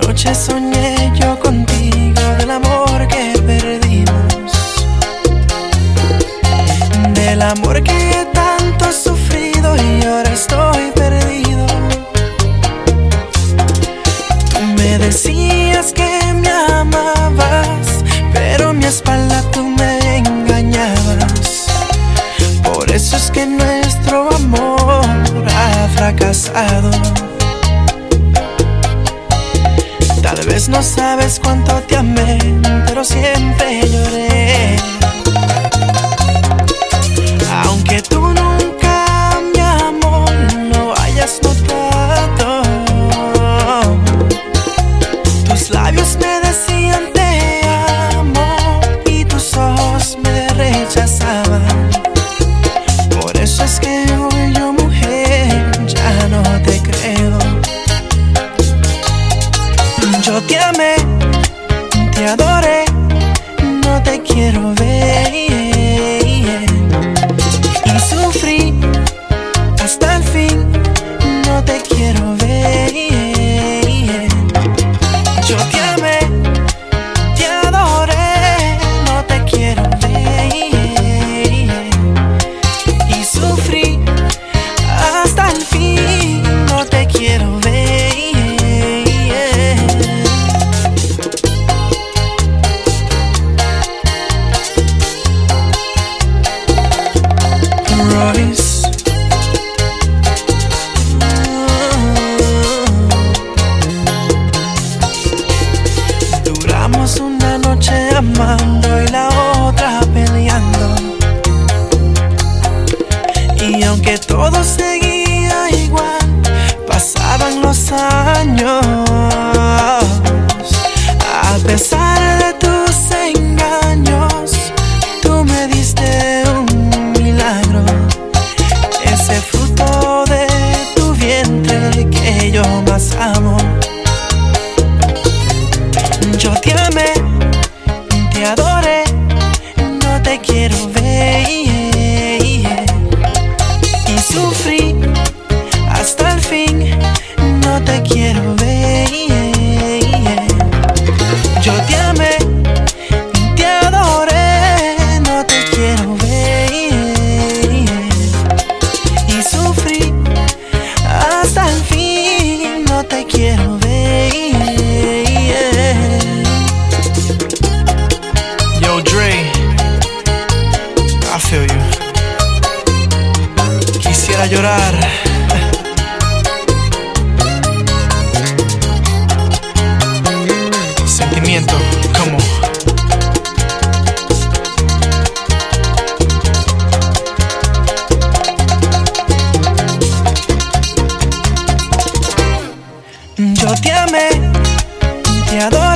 Anoche soñé yo contigo del amor que perdimos, del amor que tanto he sufrido y ahora estoy perdido. Tú me decías que me amabas, pero a mi espalda tú me engañabas. Por eso es que nuestro amor ha fracasado. Tal vez no sabes cuánto te amé, pero siempre lloré. Aunque tú nunca, mi amor, lo hayas notado, tus labios me decían te amo y tus ojos me rechazaban. Por eso es que hoy yo, mujer, ya no te creo. Yo te amé, te adoré, no te quiero ver, y sufrí hasta el fin, no te quiero ver. Yo te amé, te adoré, no te quiero ver, y sufrí hasta el fin, no te quiero ver. Duramos una noche amando y la otra peleando, y aunque todo seguía igual, pasaban los años. A pesar de tus engaños, tú me diste un milagro, ese fruto de tu vientre que yo más amo. Yo te amé, te adoré, no te quiero ver, y sufrí hasta el fin, no te quiero ver. Yo te amé, te adoré, no te quiero ver, y sufrí hasta el fin, no te quiero ver. Yo, Dre, I feel you. Quisiera llorar. Sentimiento, como yo te amé, te adoré.